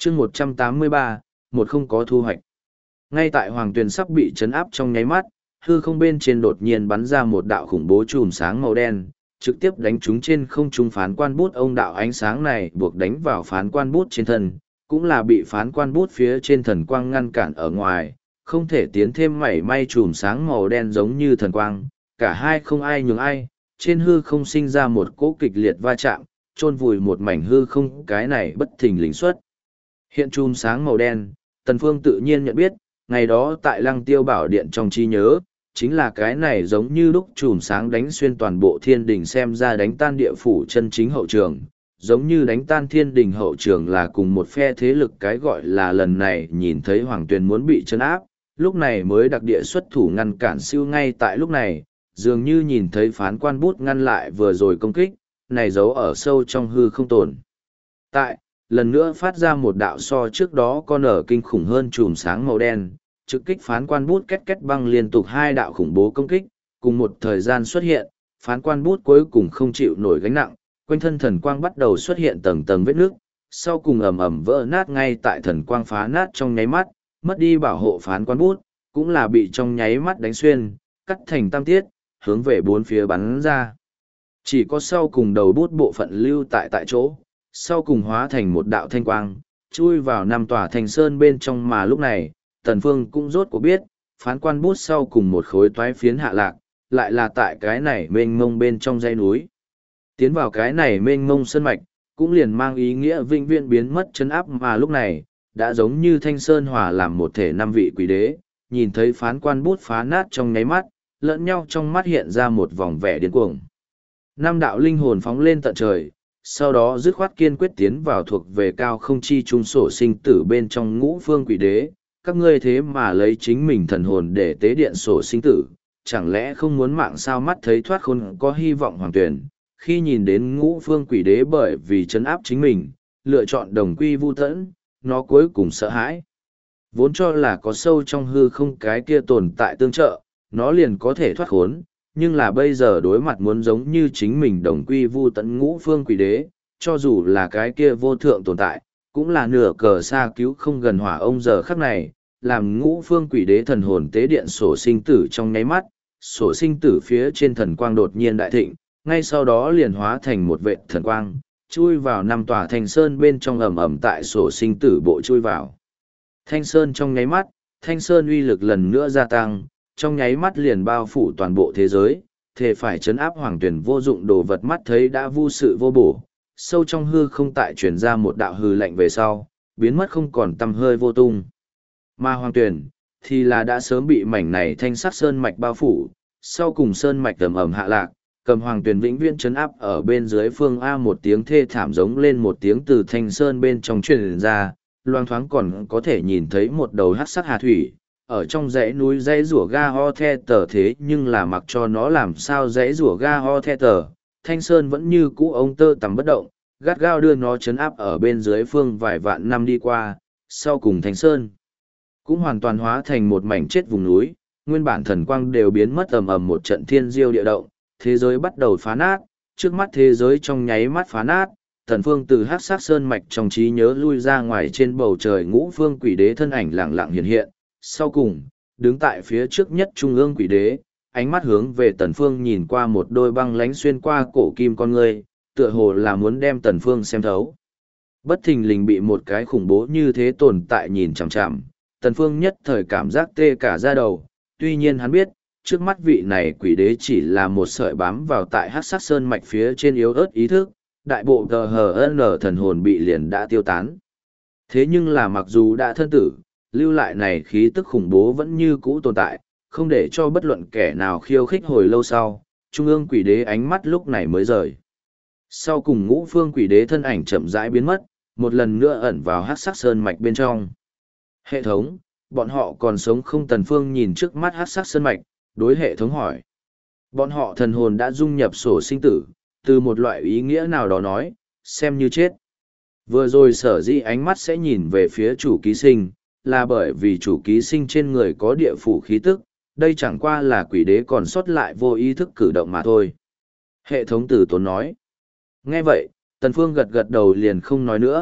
chương 183, một không có thu hoạch. Ngay tại Hoàng Tuyền sắp bị chấn áp trong nháy mắt, hư không bên trên đột nhiên bắn ra một đạo khủng bố chùm sáng màu đen, trực tiếp đánh trúng trên không trung phán quan bút. Ông đạo ánh sáng này buộc đánh vào phán quan bút trên thân, cũng là bị phán quan bút phía trên thần quang ngăn cản ở ngoài, không thể tiến thêm mảy may. Chùm sáng màu đen giống như thần quang, cả hai không ai nhường ai, trên hư không sinh ra một cỗ kịch liệt va chạm, chôn vùi một mảnh hư không. Cái này bất thình lình xuất hiện chùm sáng màu đen, Tần Phương tự nhiên nhận biết, ngày đó tại Lăng Tiêu Bảo Điện trong trí nhớ, chính là cái này giống như lúc chùm sáng đánh xuyên toàn bộ thiên đình, xem ra đánh tan địa phủ chân chính hậu trường, giống như đánh tan thiên đình hậu trường là cùng một phe thế lực. Cái gọi là lần này nhìn thấy Hoàng Tuyền muốn bị trấn áp, lúc này mới đặc địa xuất thủ ngăn cản siêu. Ngay tại lúc này, dường như nhìn thấy phán quan bút ngăn lại vừa rồi công kích, này giấu ở sâu trong hư không tồn tại, lần nữa phát ra một đạo so trước đó con ở kinh khủng hơn chùm sáng màu đen, trực kích phán quan bút. Két két băng liên tục hai đạo khủng bố công kích, cùng một thời gian xuất hiện, phán quan bút cuối cùng không chịu nổi gánh nặng, quanh thân thần quang bắt đầu xuất hiện tầng tầng vết nước, sau cùng ầm ầm vỡ nát. Ngay tại thần quang phá nát trong nháy mắt, mất đi bảo hộ phán quan bút, cũng là bị trong nháy mắt đánh xuyên, cắt thành tam tiết, hướng về bốn phía bắn ra. Chỉ có sau cùng đầu bút bộ phận lưu tại chỗ, sau cùng hóa thành một đạo thanh quang, chui vào năm tòa thành sơn bên trong. Mà lúc này, Tần Phương cũng rốt cuộc biết, phán quan bút sau cùng một khối toái phiến hạ lạc, lại là tại cái này mênh mông bên trong dãy núi. Tiến vào cái này mênh mông sơn mạch, cũng liền mang ý nghĩa vĩnh viễn biến mất trấn áp. Mà lúc này, đã giống như thanh sơn hòa làm một thể năm vị quỷ đế, nhìn thấy phán quan bút phá nát trong nháy mắt, lẫn nhau trong mắt hiện ra một vòng vẻ điên cuồng. Năm đạo linh hồn phóng lên tận trời, sau đó dứt khoát kiên quyết tiến vào thuộc về cao không chi trung sổ sinh tử bên trong ngũ phương quỷ đế. Các ngươi thế mà lấy chính mình thần hồn để tế điện sổ sinh tử, chẳng lẽ không muốn mạng sao? Mắt thấy thoát khốn có hy vọng Hoàng Tuyền, khi nhìn đến ngũ phương quỷ đế bởi vì trấn áp chính mình, lựa chọn đồng quy vu tẫn, nó cuối cùng sợ hãi. Vốn cho là có sâu trong hư không cái kia tồn tại tương trợ, nó liền có thể thoát khốn, nhưng là bây giờ đối mặt muốn giống như chính mình đồng quy vu tận ngũ phương quỷ đế, cho dù là cái kia vô thượng tồn tại, cũng là nửa cờ xa cứu không gần hỏa. Ông giờ khắc này, làm ngũ phương quỷ đế thần hồn tế điện sổ sinh tử trong nháy mắt, sổ sinh tử phía trên thần quang đột nhiên đại thịnh, ngay sau đó liền hóa thành một vệt thần quang, chui vào năm tòa thanh sơn bên trong. Ầm ầm tại sổ sinh tử bộ chui vào thanh sơn trong nháy mắt, thanh sơn uy lực lần nữa gia tăng, trong nháy mắt liền bao phủ toàn bộ thế giới, thề phải trấn áp Hoàng Tuyền vô dụng đồ vật. Mắt thấy đã vô sự vô bổ, sâu trong hư không tại truyền ra một đạo hư lạnh về sau, biến mất không còn tăm hơi vô tung. Mà Hoàng Tuyền thì là đã sớm bị mảnh này thanh sắc sơn mạch bao phủ, sau cùng sơn mạch ầm ầm hạ lạc, cầm Hoàng Tuyền vĩnh viễn trấn áp ở bên dưới. Phương A một tiếng thê thảm giống lên một tiếng từ thanh sơn bên trong truyền ra, loang thoáng còn có thể nhìn thấy một đầu hắc sắc hà thủy ở trong dãy núi dãy rủa ga ho the tờ. Thế nhưng là mặc cho nó làm sao dãy rủa ga ho the tờ, thanh sơn vẫn như cũ ông tơ tằm bất động, gắt gao đưa nó chấn áp ở bên dưới. Phương vài vạn năm đi qua, sau cùng thanh sơn cũng hoàn toàn hóa thành một mảnh chết vùng núi, nguyên bản thần quang đều biến mất. Ầm ầm một trận thiên diêu địa động, thế giới bắt đầu phá nát, trước mắt thế giới trong nháy mắt phá nát. Thần Phương từ hắc sắc sơn mạch trong trí nhớ lui ra ngoài, trên bầu trời ngũ phương quỷ đế thân ảnh lặng lặng hiện hiện. Sau cùng, đứng tại phía trước nhất trung ương quỷ đế, ánh mắt hướng về Tần Phương nhìn qua, một đôi băng lánh xuyên qua cổ kim con ngươi, tựa hồ là muốn đem Tần Phương xem thấu. Bất thình lình bị một cái khủng bố như thế tồn tại nhìn chằm chằm, Tần Phương nhất thời cảm giác tê cả da đầu. Tuy nhiên hắn biết, trước mắt vị này quỷ đế chỉ là một sợi bám vào tại hắc sắc sơn mạch phía trên yếu ớt ý thức, đại bộ GHN thần hồn bị liền đã tiêu tán. Thế nhưng là mặc dù đã thân tử, lưu lại này khí tức khủng bố vẫn như cũ tồn tại, không để cho bất luận kẻ nào khiêu khích. Hồi lâu sau, trung ương quỷ đế ánh mắt lúc này mới rời. Sau cùng ngũ phương quỷ đế thân ảnh chậm rãi biến mất, một lần nữa ẩn vào hắc sắc sơn mạch bên trong. Hệ thống, bọn họ còn sống không? Tần Phương nhìn trước mắt hắc sắc sơn mạch, đối hệ thống hỏi. Bọn họ thần hồn đã dung nhập sổ sinh tử, từ một loại ý nghĩa nào đó nói, xem như chết. Vừa rồi sở dĩ ánh mắt sẽ nhìn về phía chủ ký sinh, là bởi vì chủ ký sinh trên người có địa phủ khí tức, đây chẳng qua là quỷ đế còn sót lại vô ý thức cử động mà thôi. Hệ thống từ tốn nói. Nghe vậy, Tần Phương gật gật đầu liền không nói nữa,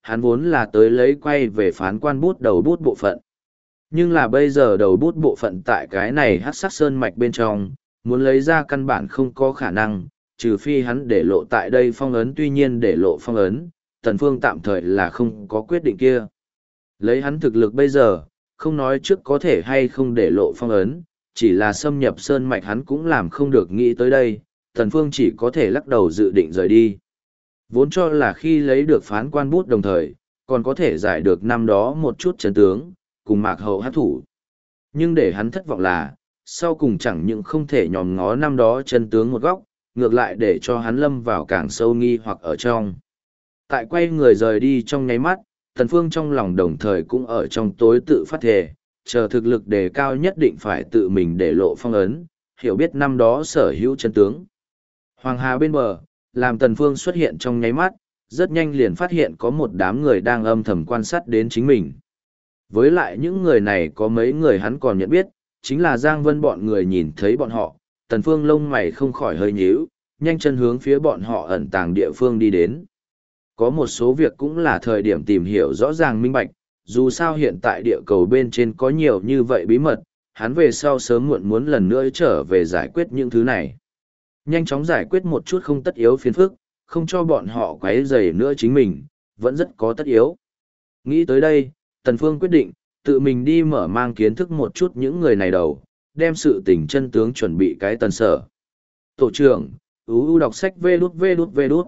hắn vốn là tới lấy quay về phán quan bút đầu bút bộ phận. Nhưng là bây giờ đầu bút bộ phận tại cái này hắc sắc sơn mạch bên trong, muốn lấy ra căn bản không có khả năng, trừ phi hắn để lộ tại đây phong ấn. Tuy nhiên để lộ phong ấn, Tần Phương tạm thời là không có quyết định kia. Lấy hắn thực lực bây giờ, không nói trước có thể hay không để lộ phong ấn, chỉ là xâm nhập sơn mạch hắn cũng làm không được nghĩ tới đây, Tần Phương chỉ có thể lắc đầu dự định rời đi. Vốn cho là khi lấy được phán quan bút đồng thời, còn có thể giải được năm đó một chút chân tướng, cùng mạc hậu hát thủ. Nhưng để hắn thất vọng là, sau cùng chẳng những không thể nhòm ngó năm đó chân tướng một góc, ngược lại để cho hắn lâm vào càng sâu nghi hoặc ở trong. Tại quay người rời đi trong nháy mắt, Tần Phương trong lòng đồng thời cũng ở trong tối tự phát thề, chờ thực lực đề cao nhất định phải tự mình để lộ phong ấn, hiểu biết năm đó sở hữu chân tướng. Hoàng Hà bên bờ, làm Tần Phương xuất hiện trong nháy mắt, rất nhanh liền phát hiện có một đám người đang âm thầm quan sát đến chính mình. Với lại những người này có mấy người hắn còn nhận biết, chính là Giang Vân bọn người. Nhìn thấy bọn họ, Tần Phương lông mày không khỏi hơi nhíu, nhanh chân hướng phía bọn họ ẩn tàng địa phương đi đến. Có một số việc cũng là thời điểm tìm hiểu rõ ràng minh bạch, dù sao hiện tại địa cầu bên trên có nhiều như vậy bí mật, hắn về sau sớm muộn muốn lần nữa trở về giải quyết những thứ này. Nhanh chóng giải quyết một chút không tất yếu phiền phức, không cho bọn họ quấy rầy nữa chính mình, vẫn rất có tất yếu. Nghĩ tới đây, Tần Phương quyết định, tự mình đi mở mang kiến thức một chút những người này đầu, đem sự tình chân tướng chuẩn bị cái tần sở. Tổ trưởng, đọc sách vê đút.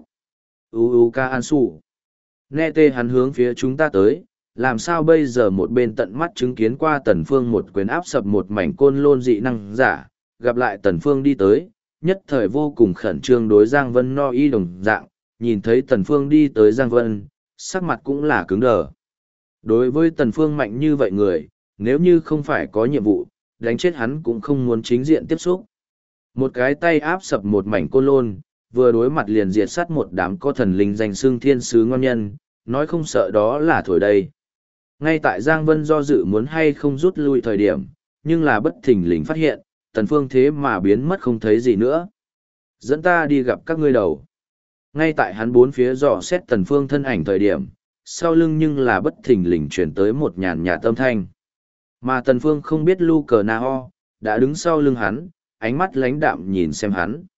Ca An Sủ. Nghe tê hắn hướng phía chúng ta tới, làm sao bây giờ một bên tận mắt chứng kiến qua Tần Phương một quyền áp sập một mảnh côn lôn dị năng giả, gặp lại Tần Phương đi tới, nhất thời vô cùng khẩn trương đối Giang Vân no y đồng dạng, nhìn thấy Tần Phương đi tới Giang Vân, sắc mặt cũng là cứng đờ. Đối với Tần Phương mạnh như vậy người, nếu như không phải có nhiệm vụ, đánh chết hắn cũng không muốn chính diện tiếp xúc. Một cái tay áp sập một mảnh côn lôn, vừa đối mặt liền diệt sát một đám có thần linh danh xưng thiên sứ ngon nhân, nói không sợ đó là thổi đây. Ngay tại Giang Vân do dự muốn hay không rút lui thời điểm, nhưng là bất thình lình phát hiện, Tần Phương thế mà biến mất không thấy gì nữa. Dẫn ta đi gặp các ngươi đầu. Ngay tại hắn bốn phía dò xét Tần Phương thân ảnh thời điểm, sau lưng nhưng là bất thình lình truyền tới một nhàn nhạt âm thanh. Mà Tần Phương không biết Lu Cờ Na Ho, đã đứng sau lưng hắn, ánh mắt lãnh đạm nhìn xem hắn.